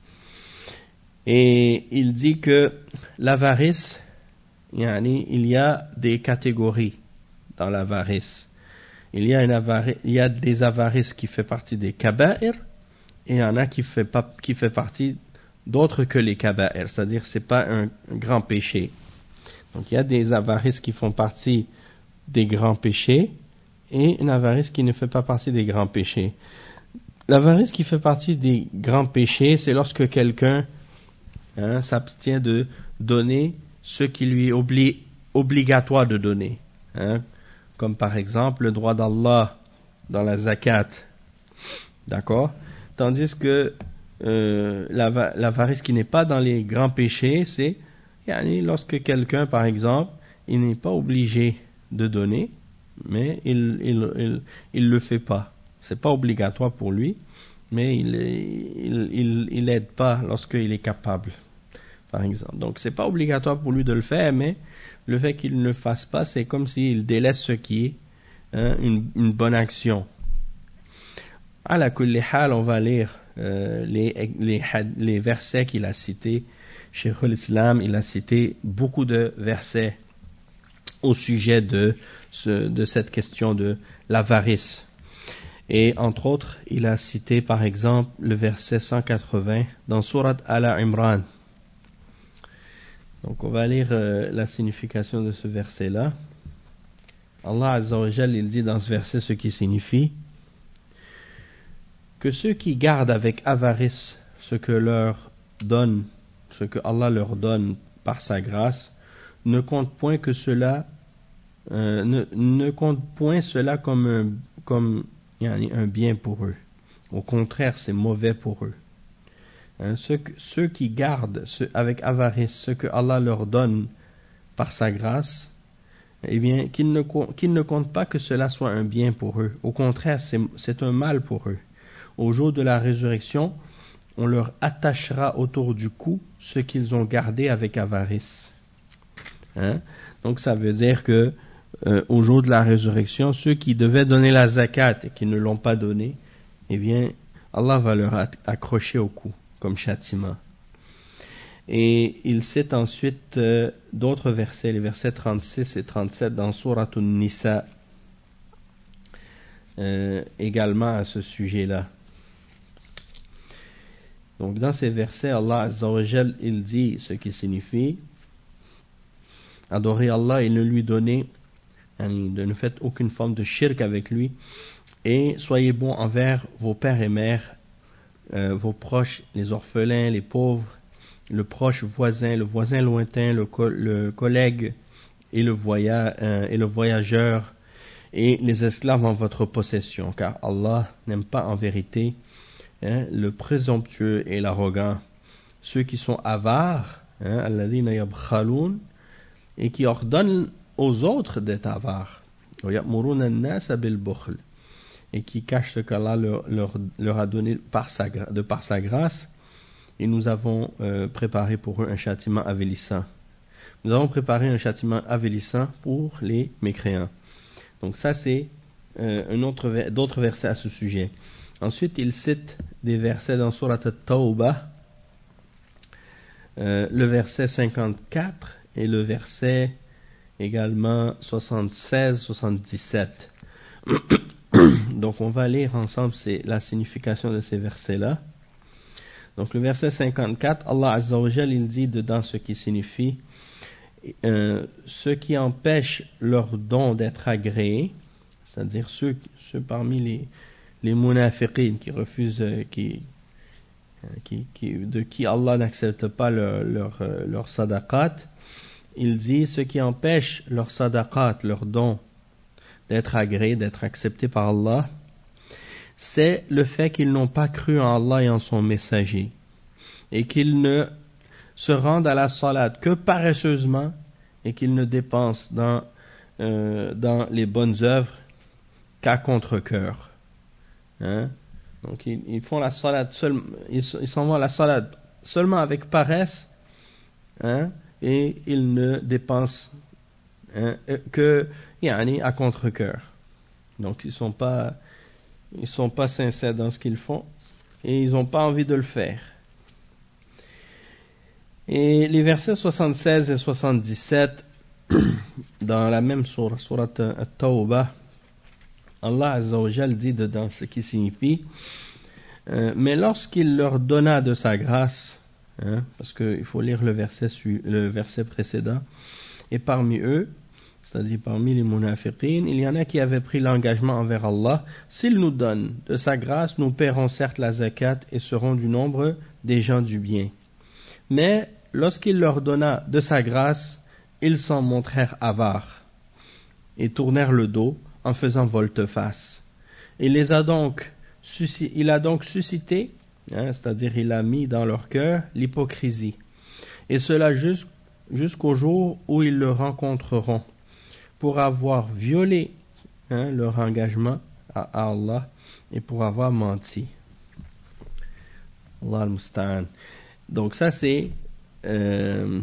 Et il dit que l'avarice, yani, il y a des catégories dans l'avarice. Il y a une avarice, il y a des avarices qui fait partie des kaba'ir, et il y en a qui fait pas, qui fait partie d'autres que les kaba'ir, c'est-à-dire c'est pas un, un grand péché. Donc il y a des avarices qui font partie des grands péchés et une avarice qui ne fait pas partie des grands péchés. L'avarice qui fait partie des grands péchés, c'est lorsque quelqu'un hein, s'abstient de donner ce qui lui est obli- obligatoire de donner, hein, comme par exemple le droit d'Allah dans la zakat, d'accord? Tandis que Euh, l'avarice qui n'est pas dans les grands péchés, c'est yani, lorsque quelqu'un, par exemple, il n'est pas obligé de donner, mais il il il, il le fait pas. C'est pas obligatoire pour lui, mais il il il, il aide pas lorsqu'il est capable, par exemple. Donc c'est pas obligatoire pour lui de le faire, mais le fait qu'il ne le fasse pas, c'est comme s'il délaisse ce qui est hein, une une bonne action. À la kulli hal, on va lire Euh, les, les, les versets qu'il a cités. Cheikh al-Islam, il a cité beaucoup de versets au sujet de, ce, de cette question de l'avarice. Et entre autres, il a cité par exemple le verset cent quatre-vingts dans Sourate Al-Imran. Donc on va lire euh, la signification de ce verset-là. Allah Azza wa Jal, il dit dans ce verset ce qui signifie que ceux qui gardent avec avarice ce que leur donne, ce que Allah leur donne par sa grâce, ne comptent point que cela, euh, ne, ne comptent point cela comme un, comme un bien pour eux. Au contraire, c'est mauvais pour eux. Hein, ceux, ceux qui gardent ce, avec avarice ce que Allah leur donne par sa grâce, eh bien, qu'ils ne, qu'ils ne comptent pas que cela soit un bien pour eux. Au contraire, c'est, c'est un mal pour eux. Au jour de la résurrection, on leur attachera autour du cou ce qu'ils ont gardé avec avarice. Hein? Donc ça veut dire que euh, au jour de la résurrection, ceux qui devaient donner la zakat et qui ne l'ont pas donnée, eh bien, Allah va leur accrocher au cou comme châtiment. Et il cite ensuite euh, d'autres versets, les versets trente-six et trente-sept dans Surat An-Nisa, euh, également à ce sujet-là. Donc dans ces versets, Allah Azza wa Jal, il dit ce qui signifie adorer Allah et ne lui donner, de ne faites aucune forme de shirk avec lui, et soyez bons envers vos pères et mères, euh, vos proches, les orphelins, les pauvres, le proche voisin, le voisin lointain, le, co- le collègue et le, voya- euh, et le voyageur, et les esclaves en votre possession, car Allah n'aime pas en vérité hein, le présomptueux et l'arrogant, ceux qui sont avares, hein, alladhina yabkhaloun, et qui ordonnent aux autres d'être avares, et qui cachent ce qu'Allah leur, leur, leur a donné par sa, de par sa grâce, et nous avons euh, préparé pour eux un châtiment avilissant. Nous avons préparé un châtiment avilissant pour les mécréants. Donc ça c'est euh, un autre, d'autres versets à ce sujet. Ensuite il cite des versets dans Surat At-Tawbah, euh, le verset cinquante-quatre et le verset également soixante-seize soixante-dix-sept. Donc on va lire ensemble c'est la signification de ces versets-là. Donc le verset cinquante-quatre, Allah Azza wa Jal, il dit dedans ce qui signifie euh, ceux qui empêchent leur don d'être agréé, c'est-à-dire ceux, ceux parmi les, les munafiqin qui refusent, euh, qui, qui, qui, de qui Allah n'accepte pas leur, leur, leur sadaqat, il dit ceux qui empêchent leur sadaqat, leur don d'être agréé, d'être accepté par Allah, c'est le fait qu'ils n'ont pas cru en Allah et en son messager, et qu'ils ne se rendent à la salat que paresseusement, et qu'ils ne dépensent dans, euh, dans les bonnes œuvres qu'à contre-cœur. Hein? Donc ils, ils font la salat, seul, ils, ils s'en vont à la salat seulement avec paresse, hein? Et ils ne dépensent hein, que yani, à contre-cœur. Donc ils sont pas ils sont pas sincères dans ce qu'ils font et ils n'ont pas envie de le faire. Et les versets soixante-seize et soixante-dix-sept dans la même sourate, sourate At-Tawbah, Allah Azza wa Jal dit dedans ce qui signifie euh, mais lorsqu'il leur donna de sa grâce, hein, parce qu'il faut lire le verset, le verset précédent, et parmi eux, c'est-à-dire parmi les munafiqin, il y en a qui avaient pris l'engagement envers Allah, s'il nous donne de sa grâce, nous paierons certes la zakat et serons du nombre des gens du bien. Mais lorsqu'il leur donna de sa grâce, ils s'en montrèrent avares et tournèrent le dos en faisant volte-face. Il les a donc, il a donc suscité, hein, c'est-à-dire il a mis dans leur cœur l'hypocrisie, et cela jusqu', jusqu'au jour où ils le rencontreront, pour avoir violé hein, leur engagement à Allah et pour avoir menti. Allah al-Musta'an. Donc ça c'est euh,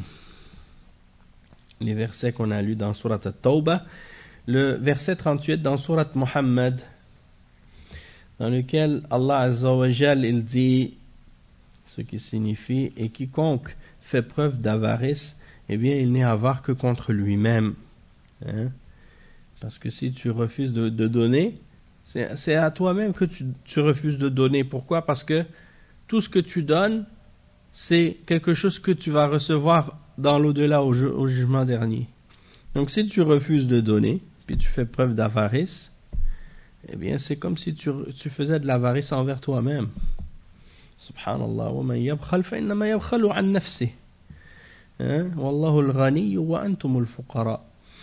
les versets qu'on a lus dans Surat At-Tawbah. Le verset trente-huit dans Surat Muhammad, dans lequel Allah Azza wa Jal il dit ce qui signifie et quiconque fait preuve d'avarice, eh bien il n'est avare que contre lui-même. Hein? Parce que si tu refuses de, de donner, c'est, c'est à toi-même que tu, tu refuses de donner. Pourquoi? Parce que tout ce que tu donnes, c'est quelque chose que tu vas recevoir dans l'au-delà au, au jugement dernier. Donc si tu refuses de donner, puis tu fais preuve d'avarice, eh bien c'est comme si tu, tu faisais de l'avarice envers toi-même. Subhanallah, wa man yabkhal fa innama yabkhalu an nafsihi. Wallahu al-ghani wa antumul fuqara.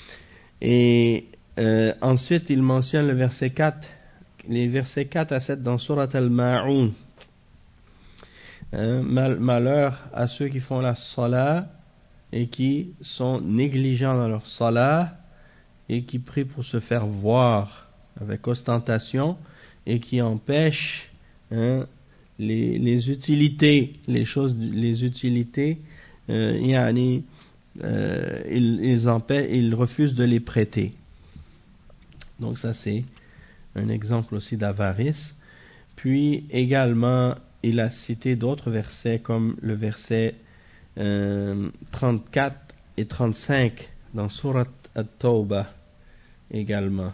Et euh, ensuite il mentionne le verset quatre, les versets quatre à sept dans Surat Al-Ma'un. Hein, mal, malheur à ceux qui font la salat et qui sont négligents dans leur salat et qui prient pour se faire voir avec ostentation et qui empêchent hein, les, les utilités, les choses, les utilités, euh, yani, euh, ils, ils, empêchent, ils refusent de les prêter. Donc ça c'est un exemple aussi d'avarice. Puis également, il a cité d'autres versets comme le verset euh, trente-quatre et trente-cinq dans Surat At-Tawbah également.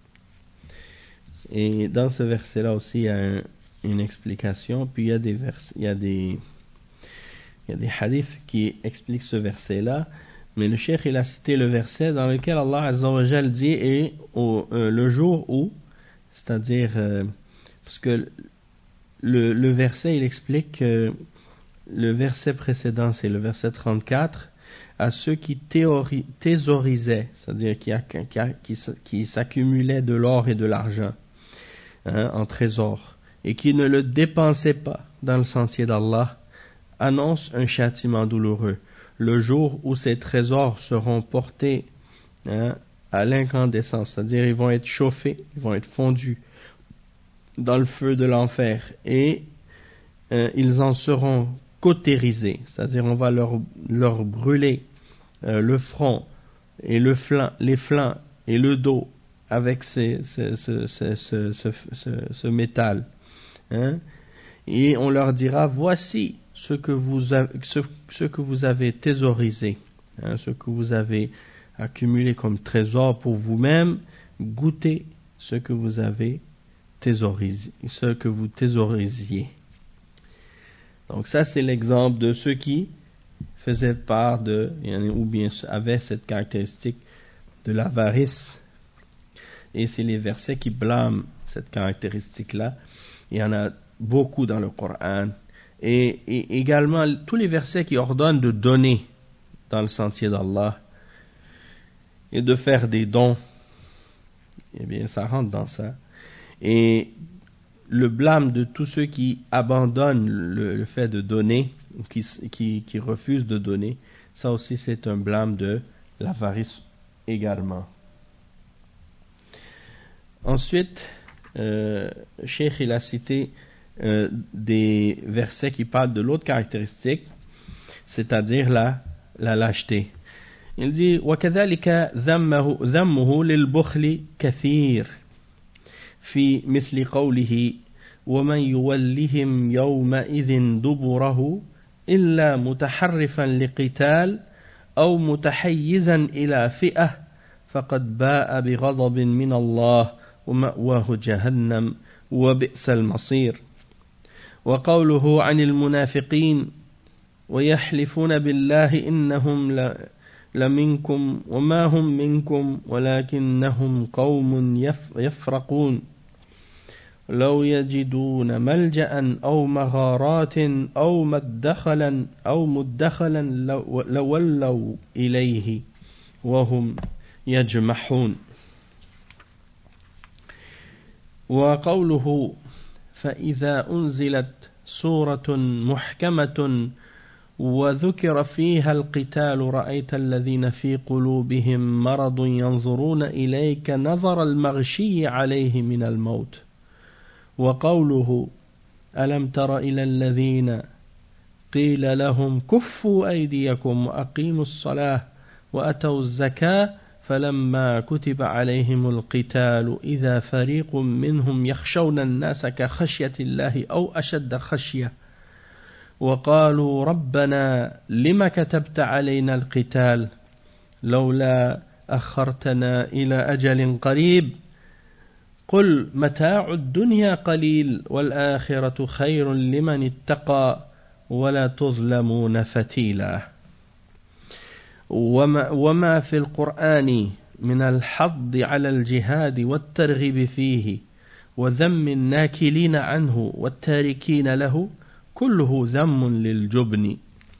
Et dans ce verset-là aussi, il y a un, une explication. Puis il y a des vers, il y a des, il y a des hadiths qui expliquent ce verset-là. Mais le cheikh, il a cité le verset dans lequel Allah Azza wa Jal dit et au, euh, le jour où, c'est-à-dire euh, parce que le, le verset, il explique que le verset précédent, c'est le verset trente-quatre, à ceux qui théori, thésaurisaient, c'est-à-dire qui, a, qui, a, qui, qui s'accumulaient de l'or et de l'argent hein, en trésor, et qui ne le dépensaient pas dans le sentier d'Allah, annonce un châtiment douloureux. Le jour où ces trésors seront portés hein, à l'incandescence, c'est-à-dire ils vont être chauffés, ils vont être fondus dans le feu de l'enfer, et euh, ils en seront cautérisés, c'est-à-dire on va leur, leur brûler euh, le front et le flanc, les flancs et le dos avec ces, ces, ce, ce, ce, ce, ce, ce métal. Hein? Et on leur dira, voici ce que vous avez, ce, ce que vous avez thésaurisé, hein, ce que vous avez accumulé comme trésor pour vous-même, goûtez ce que vous avez thésaurisé, ce que vous thésaurisiez. Donc ça, c'est l'exemple de ceux qui faisaient part de, ou bien avaient cette caractéristique de l'avarice. Et c'est les versets qui blâment cette caractéristique-là. Il y en a beaucoup dans le Coran. Et, et également, tous les versets qui ordonnent de donner dans le sentier d'Allah et de faire des dons, eh bien, ça rentre dans ça. Et le blâme de tous ceux qui abandonnent le, le fait de donner, qui, qui, qui refusent de donner, ça aussi c'est un blâme de l'avarice également. Ensuite, euh, Cheikh il a cité euh, des versets qui parlent de l'autre caractéristique, c'est-à-dire la, la lâcheté. Il dit وَكَذَلِكَ ذَمُّهُ ذَمُّهُ لِلْبُخْلِ كَثِيرٌ في مثل قوله ومن يولهم يومئذ دبره إلا متحرفا لقتال أو متحيزا إلى فئة فقد باء بغضب من الله ومأواه جهنم وبئس المصير وقوله عن المنافقين ويحلفون بالله إنهم لمنكم وما هم منكم ولكنهم قوم يفرقون لو يجدون ملجأ أو مغارات أو مدخلا أو مدخلا لولوا إليه وهم يجمحون وقوله فإذا أنزلت سورة محكمة وذكر فيها القتال رأيت الذين في قلوبهم مرض ينظرون إليك نظر المغشي عليه من الموت وقوله ألم تر إلى الذين قيل لهم كفوا أيديكم وأقيموا الصلاة وأتوا الزكاة فلما كتب عليهم القتال إذا فريق منهم يخشون الناس كخشية الله أو أشد خشية وقالوا ربنا لما كتبت علينا القتال لولا أخرتنا إلى أجل قريب قل متاع الدنيا قليل والآخرة خير لمن اتقى ولا تظلمون فتيلا وما, وما في القرآن من الحض على الجهاد والترغيب فيه وذم الناكلين عنه والتاركين له كله ذم للجبن.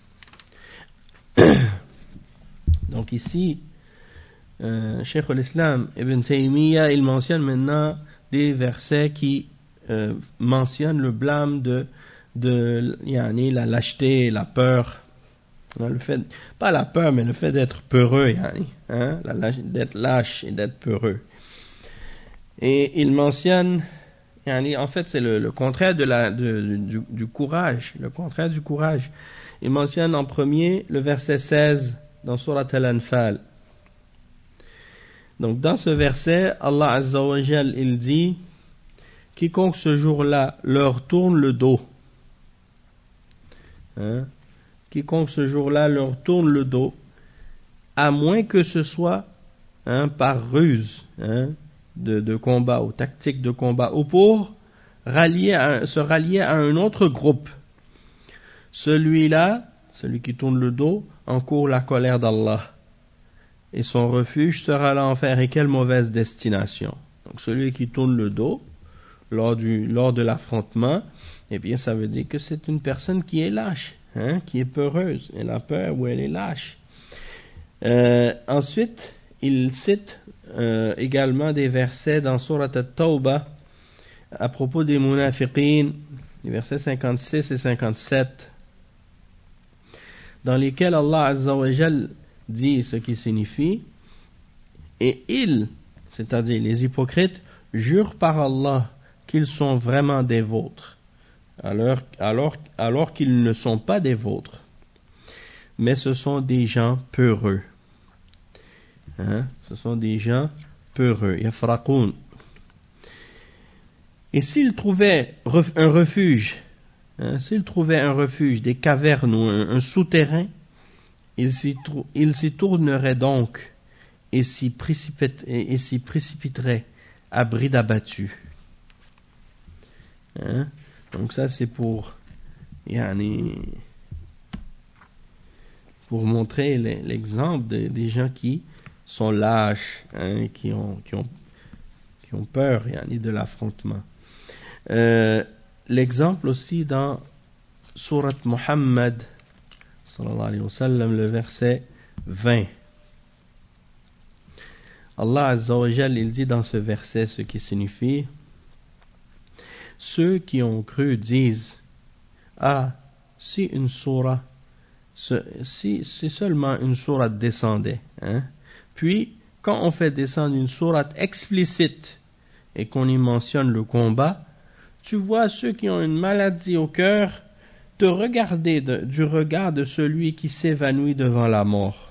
Donc ici euh, Cheikh al-Islam Ibn Taymiyyah il mentionne maintenant des versets qui euh, mentionnent le blâme de de yani, la lâcheté, la peur. Le fait, pas la peur, mais le fait d'être peureux, yani, hein, la lâche, d'être lâche et d'être peureux. Et il mentionne, yani, en fait, c'est le, le contraire de la, de, du, du courage, le contraire du courage. Il mentionne en premier le verset seize dans Surat Al-Anfal. Donc, dans ce verset, Allah Azza wa Jal, il dit, quiconque ce jour-là leur tourne le dos, hein, quiconque ce jour-là leur tourne le dos, à moins que ce soit hein, par ruse hein, de, de combat ou tactique de combat, ou pour rallier à, se rallier à un autre groupe. Celui-là, celui qui tourne le dos, encourt la colère d'Allah. Et son refuge sera l'enfer. Et quelle mauvaise destination. Donc celui qui tourne le dos, lors, du, lors de l'affrontement, eh bien ça veut dire que c'est une personne qui est lâche. Hein, qui est peureuse, elle a peur ou elle est lâche. Euh, ensuite, il cite euh, également des versets dans Surat At-Tawbah à propos des munafiqin, les versets cinquante-six et cinquante-sept, dans lesquels Allah Azza wa Jal dit ce qui signifie, et ils, c'est-à-dire les hypocrites, jurent par Allah qu'ils sont vraiment des vôtres. Alors, alors, alors qu'ils ne sont pas des vôtres, mais ce sont des gens peureux. Hein? Ce sont des gens peureux. Yafraqoun. Et s'ils trouvaient un refuge, hein, s'ils trouvaient un refuge, des cavernes ou un, un souterrain, ils s'y, ils s'y tourneraient donc et s'y, précipite, et, et s'y précipiteraient à bride abattue. Hein? Donc ça c'est pour yani, pour montrer l'exemple de, des gens qui sont lâches, hein, qui ont qui ont qui ont peur yani, de l'affrontement. Euh, l'exemple aussi dans Surat Muhammad sallallahu alayhi wa sallam, le verset vingt. Allah Azza wa Jal, il dit dans ce verset ce qui signifie: ceux qui ont cru disent, ah, si une sourate, si, si seulement une sourate descendait, hein? Puis, quand on fait descendre une sourate explicite et qu'on y mentionne le combat, tu vois ceux qui ont une maladie au cœur te regarder de, du regard de celui qui s'évanouit devant la mort.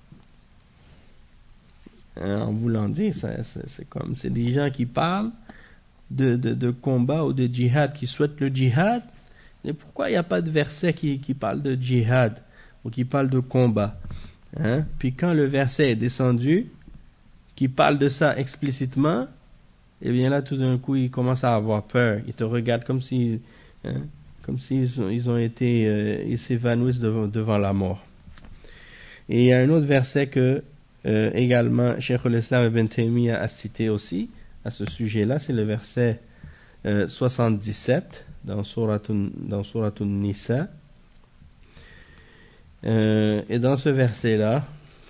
Hein, en voulant dire, ça, c'est, c'est comme, c'est des gens qui parlent De, de, de combat ou de djihad, qui souhaitent le djihad, et pourquoi il n'y a pas de verset qui, qui parle de djihad ou qui parle de combat, hein? Puis quand le verset est descendu, qui parle de ça explicitement, et bien là tout d'un coup ils commencent à avoir peur, ils te regardent comme si, hein, comme s'ils ont, ils ont été, euh, ils s'évanouissent devant, devant la mort. Et il y a un autre verset que euh, également Cheikh al-Islam Ibn Taymiyyah a cité aussi à ce sujet-là, c'est le verset euh, soixante-dix-sept dans Suratun, dans Suratun Nisa. Euh, et dans ce verset-là,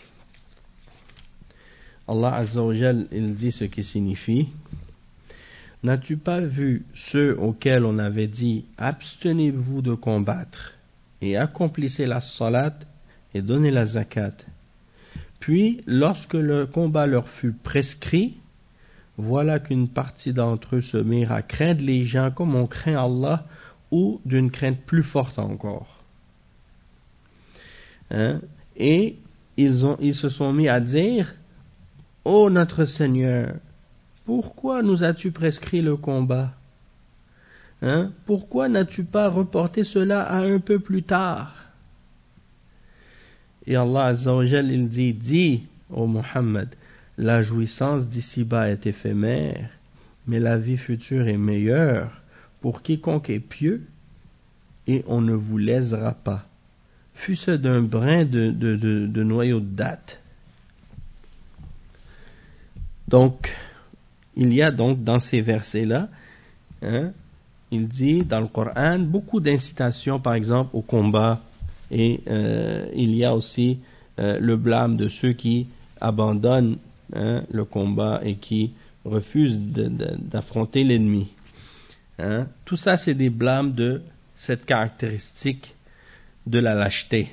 Allah Azza wa Jal, il dit ce qui signifie: n'as-tu pas vu ceux auxquels on avait dit abstenez-vous de combattre et accomplissez la salat et donnez la zakat, puis lorsque le combat leur fut prescrit, voilà qu'une partie d'entre eux se mirent à craindre les gens comme on craint Allah, ou d'une crainte plus forte encore. Hein? Et ils, ont, ils se sont mis à dire: ô notre Seigneur, pourquoi nous as-tu prescrit le combat? Hein? Pourquoi n'as-tu pas reporté cela à un peu plus tard? Et Allah Azza wa Jal, il dit: dis, ô Muhammad, la jouissance d'ici-bas est éphémère, mais la vie future est meilleure pour quiconque est pieux, et on ne vous lésera pas, fût-ce d'un brin de, de, de, de noyau de date. Donc, il y a donc dans ces versets-là, hein, il dit dans le Coran beaucoup d'incitations, par exemple, au combat, et euh, il y a aussi euh, le blâme de ceux qui abandonnent Hein, le combat et qui refuse de, de, d'affronter l'ennemi. Hein. Tout ça, c'est des blâmes de cette caractéristique de la lâcheté.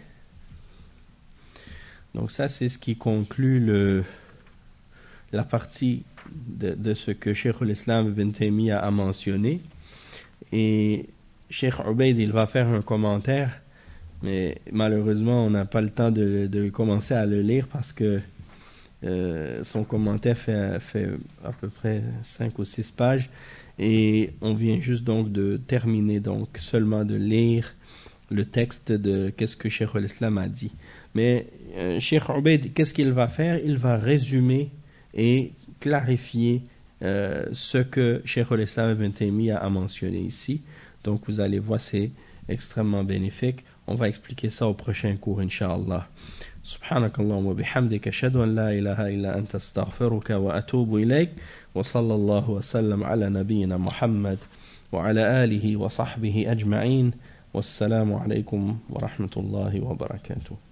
Donc ça, c'est ce qui conclut le, la partie de, de ce que Cheikh al-Islam Ibn Taymiyyah a mentionné. Et Cheikh Ubaid, il va faire un commentaire, mais malheureusement, on n'a pas le temps de, de commencer à le lire parce que euh, son commentaire fait, fait à peu près cinq ou six pages. Et on vient juste donc de terminer, donc seulement de lire le texte de qu'est-ce que Cheikh al-Islam a dit. Mais euh, Cheikh Ubaid, qu'est-ce qu'il va faire? Il va résumer et clarifier euh, ce que Cheikh al-Islam Ibn Taymiyyah a mentionné ici. Donc vous allez voir, c'est extrêmement bénéfique. On va expliquer ça au prochain cours, Inch'Allah. سبحانك اللهم وبحمدك أشهد أن لا إله إلا أنت استغفرك وأتوب إليك وصلى الله وسلم على نبينا محمد وعلى آله وصحبه أجمعين والسلام عليكم ورحمة الله وبركاته.